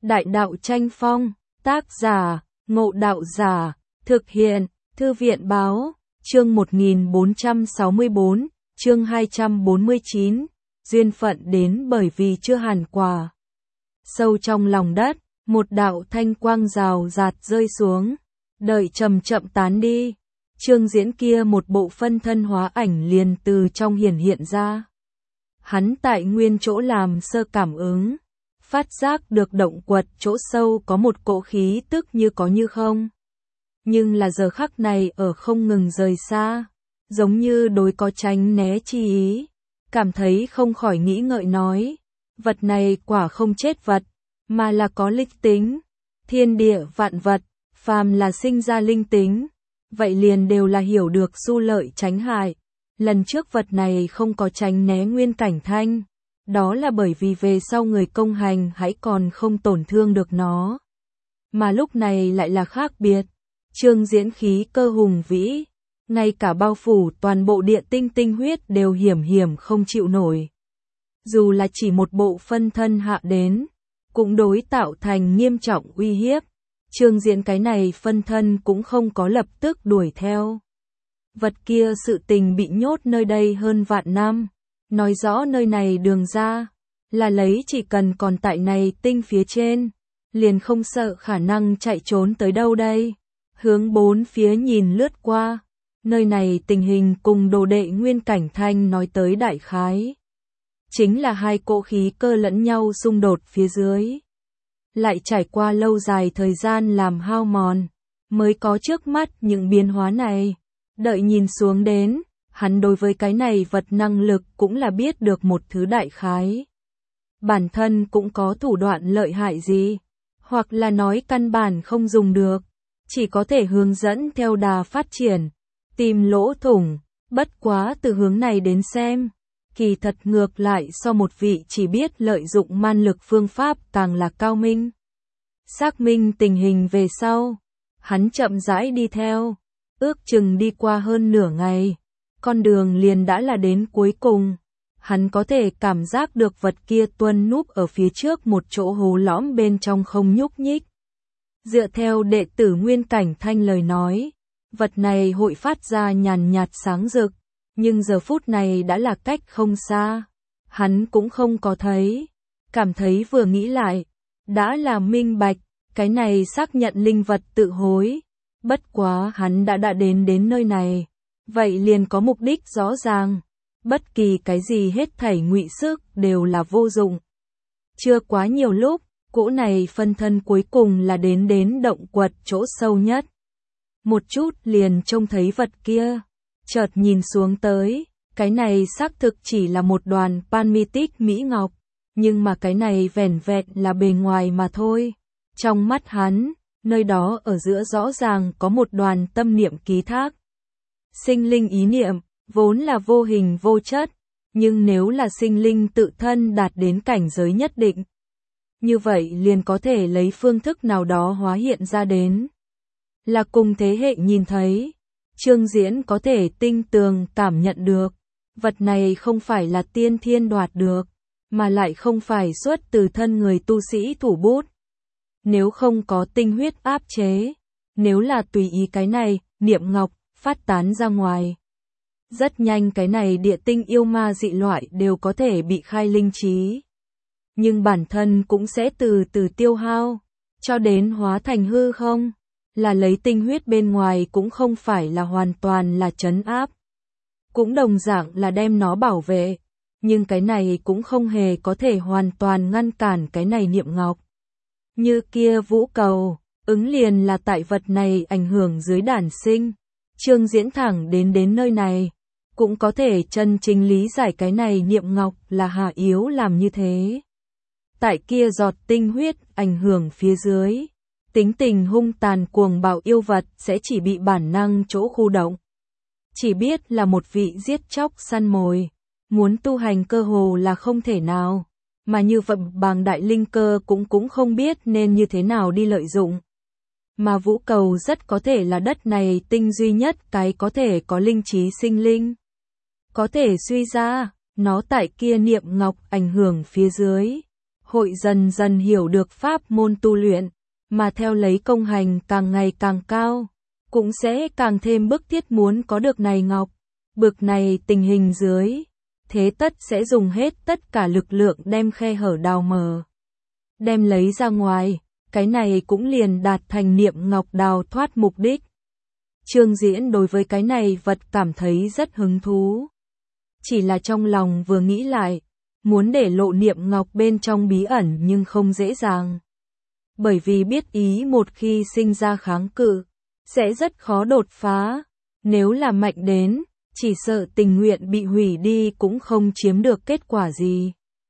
Đại đạo tranh phong, tác giả, Ngộ Đạo Giả, thực hiện, Thư viện báo, chương 1464, chương 249, duyên phận đến bởi vì chưa hàn quả. Sâu trong lòng đất, một đạo thanh quang rào rạt rơi xuống, đợi chậm chậm tán đi. Trương Diễn kia một bộ phân thân hóa ảnh liền từ trong hiển hiện ra. Hắn tại nguyên chỗ làm sơ cảm ứng, phát giác được động quật chỗ sâu có một cỗ khí tức như có như không. Nhưng là giờ khắc này ở không ngừng rời xa, giống như đối có tránh né chi ý, cảm thấy không khỏi nghĩ ngợi nói, vật này quả không chết vật, mà là có linh tính, thiên địa vạn vật, phàm là sinh ra linh tính, vậy liền đều là hiểu được xu lợi tránh hại. Lần trước vật này không có tránh né nguyên cảnh thanh, đó là bởi vì về sau người công hành hãy còn không tổn thương được nó. Mà lúc này lại là khác biệt, Trương Diễn khí cơ hùng vĩ, ngay cả bao phủ toàn bộ địa tinh tinh huyết đều hiểm không chịu nổi. Dù là chỉ một bộ phân thân hạ đến, cũng đối tạo thành nghiêm trọng uy hiếp. Trương Diễn cái này phân thân cũng không có lập tức đuổi theo. Vật kia sự tình bị nhốt nơi đây hơn vạn năm, nói rõ nơi này đường ra, là lấy chỉ cần còn tại này tinh phía trên, liền không sợ khả năng chạy trốn tới đâu đây. Hướng bốn phía nhìn lướt qua, nơi này tình hình cùng đồ đệ nguyên cảnh thanh nói tới đại khái. Chính là hai cỗ khí cơ lẫn nhau xung đột phía dưới. Lại trải qua lâu dài thời gian làm hao mòn, mới có trước mắt những biến hóa này. Đợi nhìn xuống đến, hắn đối với cái này vật năng lực cũng là biết được một thứ đại khái. Bản thân cũng có thủ đoạn lợi hại gì, hoặc là nói căn bản không dùng được, chỉ có thể hướng dẫn theo đà phát triển, tìm lỗ thủng, bất quá từ hướng này đến xem. Kỳ thật ngược lại so một vị chỉ biết lợi dụng man lực phương pháp càng là cao minh. Xác minh tình hình về sau, hắn chậm rãi đi theo, ước chừng đi qua hơn nửa ngày, con đường liền đã là đến cuối cùng. Hắn có thể cảm giác được vật kia tuân núp ở phía trước một chỗ hố lõm bên trong không nhúc nhích. Dựa theo đệ tử nguyên cảnh thanh lời nói, vật này hội phát ra nhàn nhạt sáng rực, nhưng giờ phút này đã là cách không xa. Hắn cũng không có thấy, cảm thấy vừa nghĩ lại, đã là minh bạch, cái này xác nhận linh vật tự hối. Bất quá hắn đã đến nơi này, vậy liền có mục đích rõ ràng, bất kỳ cái gì hết thảy ngụy sức đều là vô dụng. Chưa quá nhiều lúc, cỗ này phân thân cuối cùng là đến động quật chỗ sâu nhất. Một chút liền trông thấy vật kia, chợt nhìn xuống tới, cái này xác thực chỉ là một đoàn Panmitic Mỹ Ngọc, nhưng mà cái này vẻn vẹn là bề ngoài mà thôi. Trong mắt hắn, nơi đó ở giữa rõ ràng có một đoàn tâm niệm ký thác. Sinh linh ý niệm, vốn là vô hình vô chất, nhưng nếu là sinh linh tự thân đạt đến cảnh giới nhất định, như vậy liền có thể lấy phương thức nào đó hóa hiện ra đến. Là cùng thế hệ nhìn thấy, Trương Diễn có thể tinh tường cảm nhận được, vật này không phải là tiên thiên đoạt được, mà lại không phải xuất từ thân người tu sĩ thủ bút. Nếu không có tinh huyết áp chế, nếu là tùy ý cái này, niệm ngọc, phát tán ra ngoài. Rất nhanh cái này địa tinh yêu ma dị loại đều có thể bị khai linh trí. Nhưng bản thân cũng sẽ từ từ tiêu hao, cho đến hóa thành hư không, là lấy tinh huyết bên ngoài cũng không phải là hoàn toàn là trấn áp. Cũng đồng dạng là đem nó bảo vệ, nhưng cái này cũng không hề có thể hoàn toàn ngăn cản cái này niệm ngọc. Như kia vũ cầu, ứng liền là tại vật này ảnh hưởng dưới đản sinh. Trương Diễn thẳng đến nơi này, cũng có thể chân chính lý giải cái này niệm ngọc là hạ yếu làm như thế. Tại kia giọt tinh huyết ảnh hưởng phía dưới, tính tình hung tàn cuồng bạo yêu vật sẽ chỉ bị bản năng chỗ khu động. Chỉ biết là một vị giết chóc săn mồi, muốn tu hành cơ hồ là không thể nào. Mà như vậy bàng đại linh cơ cũng không biết nên như thế nào đi lợi dụng. Mà vũ cầu rất có thể là đất này tinh duy nhất cái có thể có linh trí sinh linh. Có thể suy ra, nó tại kia niệm ngọc ảnh hưởng phía dưới, hội dần dần hiểu được pháp môn tu luyện, mà theo lấy công hành càng ngày càng cao, cũng sẽ càng thêm bức thiết muốn có được này ngọc. Bực này tình hình dưới, thế tất sẽ dùng hết tất cả lực lượng đem khe hở đào mở, đem lấy ra ngoài, cái này cũng liền đạt thành niệm ngọc đào thoát mục đích. Trương Diễn đối với cái này vật cảm thấy rất hứng thú. Chỉ là trong lòng vừa nghĩ lại, muốn để lộ niệm ngọc bên trong bí ẩn nhưng không dễ dàng. Bởi vì biết ý một khi sinh ra kháng cự, sẽ rất khó đột phá. Nếu là mạnh đến, chỉ sợ tình nguyện bị hủy đi cũng không chiếm được kết quả gì.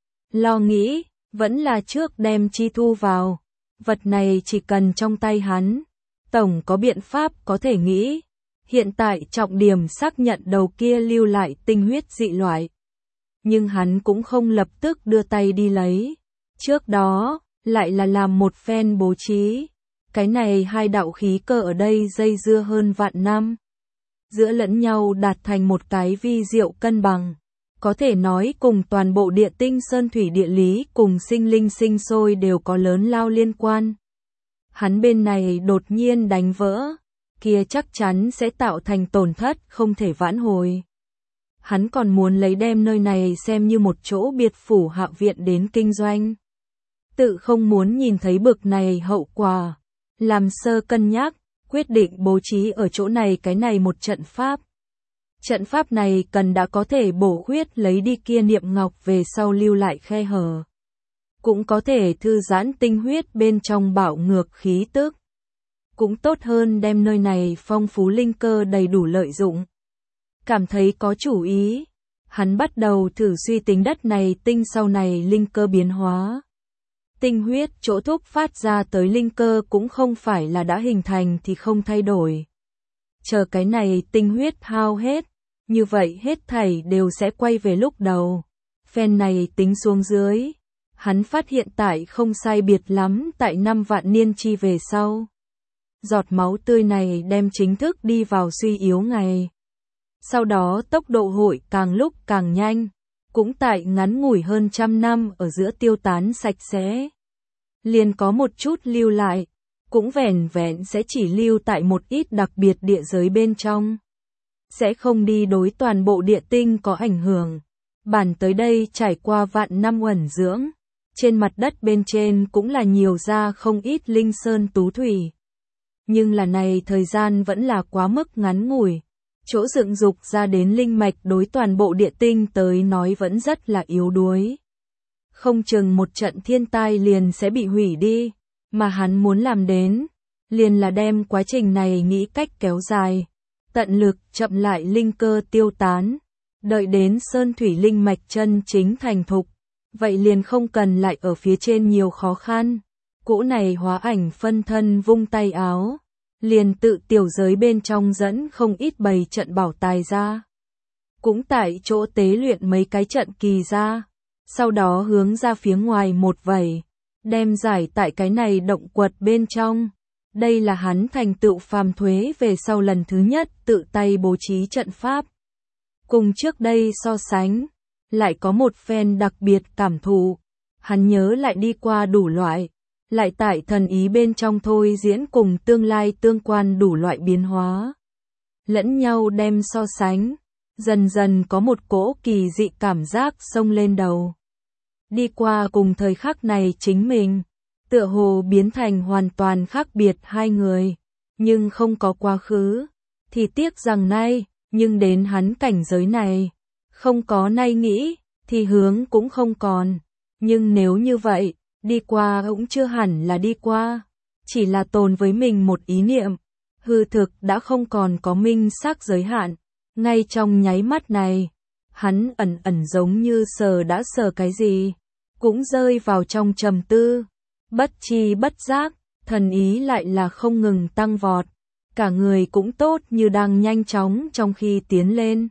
Lo nghĩ, vẫn là trước đem chi thu vào. Vật này chỉ cần trong tay hắn, tổng có biện pháp có thể nghĩ. Hiện tại trọng điểm xác nhận đầu kia lưu lại tinh huyết dị loại. Nhưng hắn cũng không lập tức đưa tay đi lấy. Trước đó, lại là làm một phen bố trí. Cái này hai đạo khí cơ ở đây dây dưa hơn vạn năm. Giữa lẫn nhau đạt thành một cái vi diệu cân bằng. Có thể nói cùng toàn bộ địa tinh sơn thủy địa lý cùng sinh linh sinh sôi đều có lớn lao liên quan. Hắn bên này đột nhiên đánh vỡ, kia chắc chắn sẽ tạo thành tổn thất không thể vãn hồi. Hắn còn muốn lấy đem nơi này xem như một chỗ biệt phủ hạ viện đến kinh doanh. Tự không muốn nhìn thấy bực này hậu quả. Làm sơ cân nhắc, quyết định bố trí ở chỗ này cái này một trận pháp. Trận pháp này cần đã có thể bổ khuyết lấy đi kia niệm ngọc về sau lưu lại khe hở. Cũng có thể thư giãn tinh huyết bên trong bạo ngược khí tức. Cũng tốt hơn đem nơi này phong phú linh cơ đầy đủ lợi dụng. Cảm thấy có chủ ý, hắn bắt đầu thử suy tính đất này tinh sau này linh cơ biến hóa. Tinh huyết chỗ thúc phát ra tới linh cơ cũng không phải là đã hình thành thì không thay đổi. Chờ cái này tinh huyết hao hết, như vậy hết thảy đều sẽ quay về lúc đầu. Phen này tính xuống dưới, hắn phát hiện tại không sai biệt lắm tại 5 vạn niên chi về sau. Giọt máu tươi này đem chính thức đi vào suy yếu ngày. Sau đó tốc độ hội càng lúc càng nhanh, cũng tại ngắn ngủi hơn 100 năm ở giữa tiêu tán sạch sẽ. Liền có một chút lưu lại, cũng vẻn vẹn sẽ chỉ lưu tại một ít đặc biệt địa giới bên trong. Sẽ không đi đối toàn bộ địa tinh có ảnh hưởng. Bản tới đây trải qua vạn năm uẩn dưỡng, trên mặt đất bên trên cũng là nhiều ra không ít linh sơn tú thủy. Nhưng là này thời gian vẫn là quá mức ngắn ngủi. Chỗ dựng dục ra đến linh mạch đối toàn bộ địa tinh tới nói vẫn rất là yếu đuối. Không chừng một trận thiên tai liền sẽ bị hủy đi, mà hắn muốn làm đến, liền là đem quá trình này nghĩ cách kéo dài, tận lực chậm lại linh cơ tiêu tán, đợi đến sơn thủy linh mạch chân chính thành thục, vậy liền không cần lại ở phía trên nhiều khó khăn. Cỗ này hóa ảnh phân thân vung tay áo, liền tự tiểu giới bên trong dẫn không ít bầy trận bảo tài ra. Cũng tại chỗ tế luyện mấy cái trận kỳ ra, sau đó hướng ra phía ngoài một vẩy, đem giải tại cái này động quật bên trong. Đây là hắn thành tựu phàm thuế về sau lần thứ nhất tự tay bố trí trận pháp. Cùng trước đây so sánh, lại có một phen đặc biệt cảm thụ. Hắn nhớ lại đi qua đủ loại, lại tại thần ý bên trong thôi diễn cùng tương lai tương quan đủ loại biến hóa. Lẫn nhau đem so sánh, dần dần có một cỗ kỳ dị cảm giác xông lên đầu. Đi qua cùng thời khắc này chính mình, tựa hồ biến thành hoàn toàn khác biệt hai người, nhưng không có quá khứ, thì tiếc rằng nay, nhưng đến hắn cảnh giới này, không có nay nghĩ, thì hướng cũng không còn, nhưng nếu như vậy, đi qua cũng chưa hẳn là đi qua, chỉ là tồn với mình một ý niệm, hư thực đã không còn có minh xác giới hạn, ngay trong nháy mắt này, hắn ẩn ẩn giống như đã sờ cái gì, cũng rơi vào trong trầm tư, bất tri bất giác, thần ý lại là không ngừng tăng vọt, cả người cũng tốt như đang nhanh chóng trong khi tiến lên.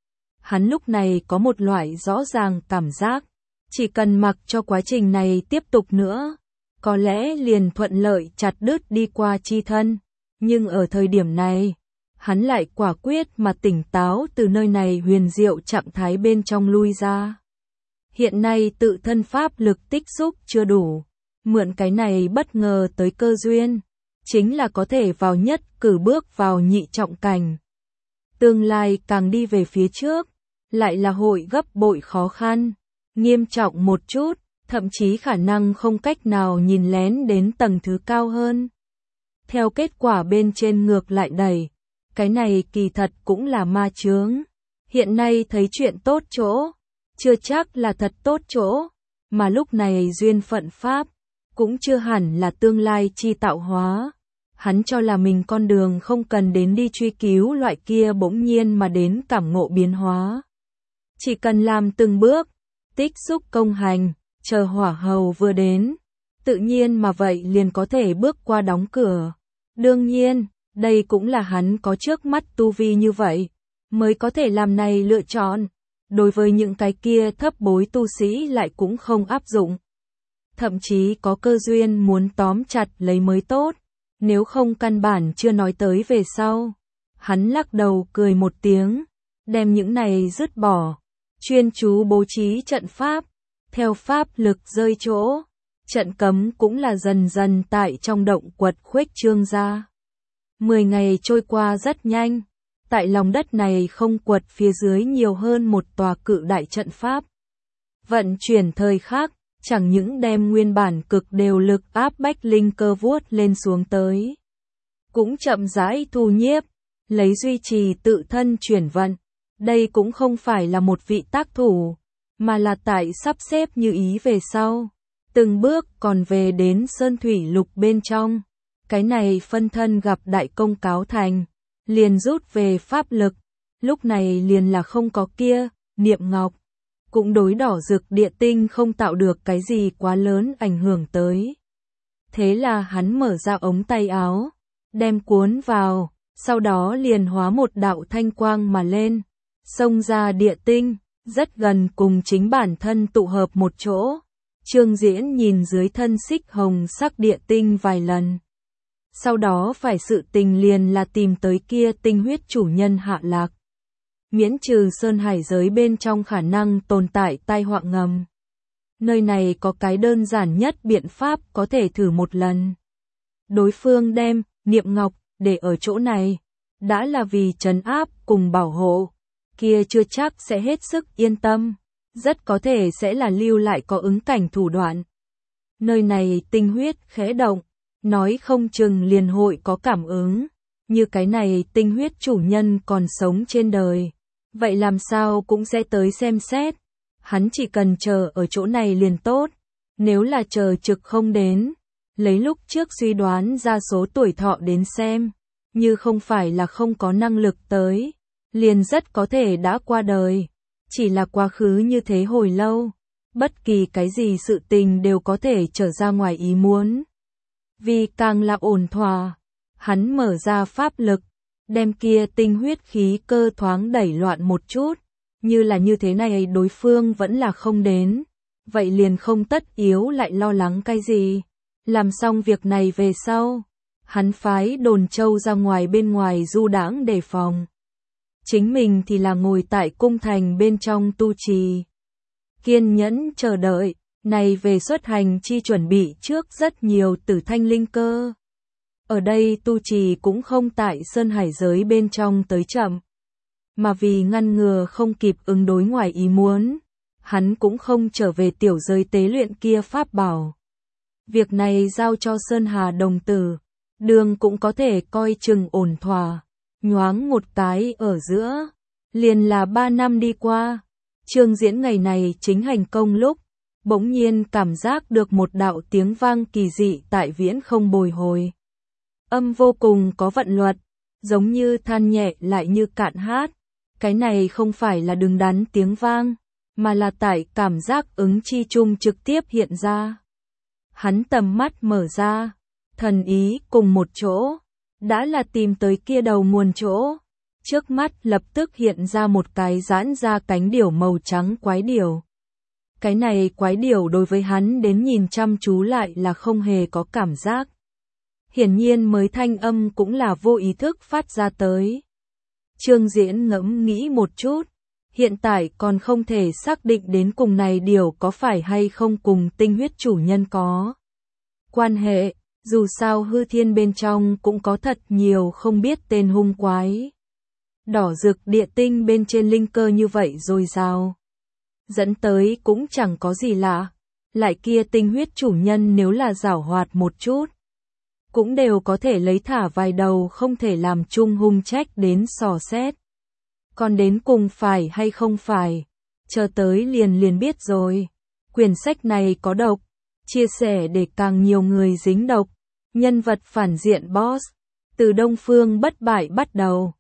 Hắn lúc này có một loại rõ ràng cảm giác, chỉ cần mặc cho quá trình này tiếp tục nữa, có lẽ liền thuận lợi chặt đứt đi qua chi thân, nhưng ở thời điểm này, hắn lại quả quyết mà tỉnh táo từ nơi này huyền diệu trạng thái bên trong lui ra. Hiện nay tự thân pháp lực tích xúc chưa đủ, mượn cái này bất ngờ tới cơ duyên, chính là có thể vào nhất cử bước vào nhị trọng cảnh. Tương lai càng đi về phía trước, lại là hội gấp bội khó khăn, nghiêm trọng một chút, thậm chí khả năng không cách nào nhìn lén đến tầng thứ cao hơn. Theo kết quả bên trên ngược lại đẩy, cái này kỳ thật cũng là ma chướng. Hiện nay thấy chuyện tốt chỗ, chưa chắc là thật tốt chỗ, mà lúc này duyên phận pháp, cũng chưa hẳn là tương lai chi tạo hóa. Hắn cho là mình con đường không cần đến đi truy cứu loại kia bỗng nhiên mà đến cảm ngộ biến hóa. Chỉ cần làm từng bước, tích xúc công hành, chờ hỏa hầu vừa đến, tự nhiên mà vậy liền có thể bước qua đóng cửa. Đương nhiên, đây cũng là hắn có trước mắt tu vi như vậy, mới có thể làm này lựa chọn. Đối với những cái kia thấp bối tu sĩ lại cũng không áp dụng. Thậm chí có cơ duyên muốn tóm chặt lấy mới tốt, nếu không căn bản chưa nói tới về sau. Hắn lắc đầu cười một tiếng, đem những này dứt bỏ, chuyên chú bố trí trận pháp, theo pháp lực rơi chỗ, trận cấm cũng là dần dần tại trong động quật khuếch trương ra. 10 ngày trôi qua rất nhanh, tại lòng đất này không quật phía dưới nhiều hơn một tòa cự đại trận pháp. Vận chuyển thời khắc, chẳng những đem nguyên bản cực đều lực áp bách linh cơ vuốt lên xuống tới, cũng chậm rãi thu nhiếp, lấy duy trì tự thân chuyển vận. Đây cũng không phải là một vị tác thủ, mà là tại sắp xếp như ý về sau, từng bước còn về đến sơn thủy lục bên trong. Cái này phân thân gặp đại công cáo thành, liền rút về pháp lực, lúc này liền là không có kia, niệm ngọc, cũng đối đỏ rực địa tinh không tạo được cái gì quá lớn ảnh hưởng tới. Thế là hắn mở ra ống tay áo, đem cuốn vào, sau đó liền hóa một đạo thanh quang mà lên, xông ra địa tinh, rất gần cùng chính bản thân tụ hợp một chỗ. Trương Diễn nhìn dưới thân xích hồng sắc địa tinh vài lần. Sau đó phải sự tình liền là tìm tới kia tinh huyết chủ nhân hạ lạc. Miễn trừ sơn hải giới bên trong khả năng tồn tại tai họa ngầm. Nơi này có cái đơn giản nhất biện pháp có thể thử một lần. Đối phương đem niệm ngọc để ở chỗ này, đã là vì trấn áp cùng bảo hộ, kia chưa chắc sẽ hết sức yên tâm, rất có thể sẽ là lưu lại có ứng cảnh thủ đoạn. Nơi này tinh huyết khẽ động, nói không chừng liền hội có cảm ứng, như cái này tinh huyết chủ nhân còn sống trên đời, vậy làm sao cũng sẽ tới xem xét. Hắn chỉ cần chờ ở chỗ này liền tốt, nếu là chờ trực không đến, lấy lúc trước suy đoán ra số tuổi thọ đến xem, như không phải là không có năng lực tới, liền rất có thể đã qua đời, chỉ là quá khứ như thế hồi lâu, bất kỳ cái gì sự tình đều có thể trở ra ngoài ý muốn. Vì càng là ổn thỏa, hắn mở ra pháp lực, đem kia tinh huyết khí cơ thoáng đẩy loạn một chút, như là như thế này đối phương vẫn là không đến, vậy liền không tất yếu lại lo lắng cái gì. Làm xong việc này về sau, hắn phái Đồn Châu ra ngoài bên ngoài du đãng đề phòng. Chính mình thì là ngồi tại cung thành bên trong tu trì. Kiên nhẫn chờ đợi, này về xuất hành chi chuẩn bị trước rất nhiều tử thanh linh cơ. Ở đây tu trì cũng không tại sơn hải giới bên trong tới chậm, mà vì ngăn ngừa không kịp ứng đối ngoài ý muốn, hắn cũng không trở về tiểu giới tế luyện kia pháp bảo. Việc này giao cho Sơn Hà đồng tử, đường cũng có thể coi chừng ổn thỏa. Nhoáng một cái ở giữa, liền là 3 năm đi qua. Trương Diễn ngày này chính hành công lúc, bỗng nhiên cảm giác được một đạo tiếng vang kỳ dị tại viễn không bồi hồi. Âm vô cùng có vận luật, giống như than nhẹ lại như cạn hát. Cái này không phải là đứng đắn tiếng vang, mà là tại cảm giác ứng chi chung trực tiếp hiện ra. Hắn tầm mắt mở ra, thần ý cùng một chỗ, đã là tìm tới kia đầu nguồn chỗ. Trước mắt lập tức hiện ra một cái giãn ra cánh điểu màu trắng quái điểu. Cái này quái điểu đối với hắn đến nhìn chăm chú lại là không hề có cảm giác. Hiển nhiên mới thanh âm cũng là vô ý thức phát ra tới. Trương Diễn ngẫm nghĩ một chút, Hiện tại còn không thể xác định đến cùng này điều có phải hay không cùng tinh huyết chủ nhân có quan hệ, dù sao hư thiên bên trong cũng có thật nhiều không biết tên hung quái. Đỏ rực địa tinh bên trên linh cơ như vậy rồi sao? Dẫn tới cũng chẳng có gì lạ. Lại kia tinh huyết chủ nhân nếu là giảo hoạt một chút, cũng đều có thể lấy thả vài đầu không thể làm chung hung trách đến sò xét. Còn đến cùng phải hay không phải, chờ tới liền biết rồi. Quyển sách này có độc, chia sẻ để càng nhiều người dính độc. Nhân vật phản diện boss, từ Đông Phương bất bại bắt đầu.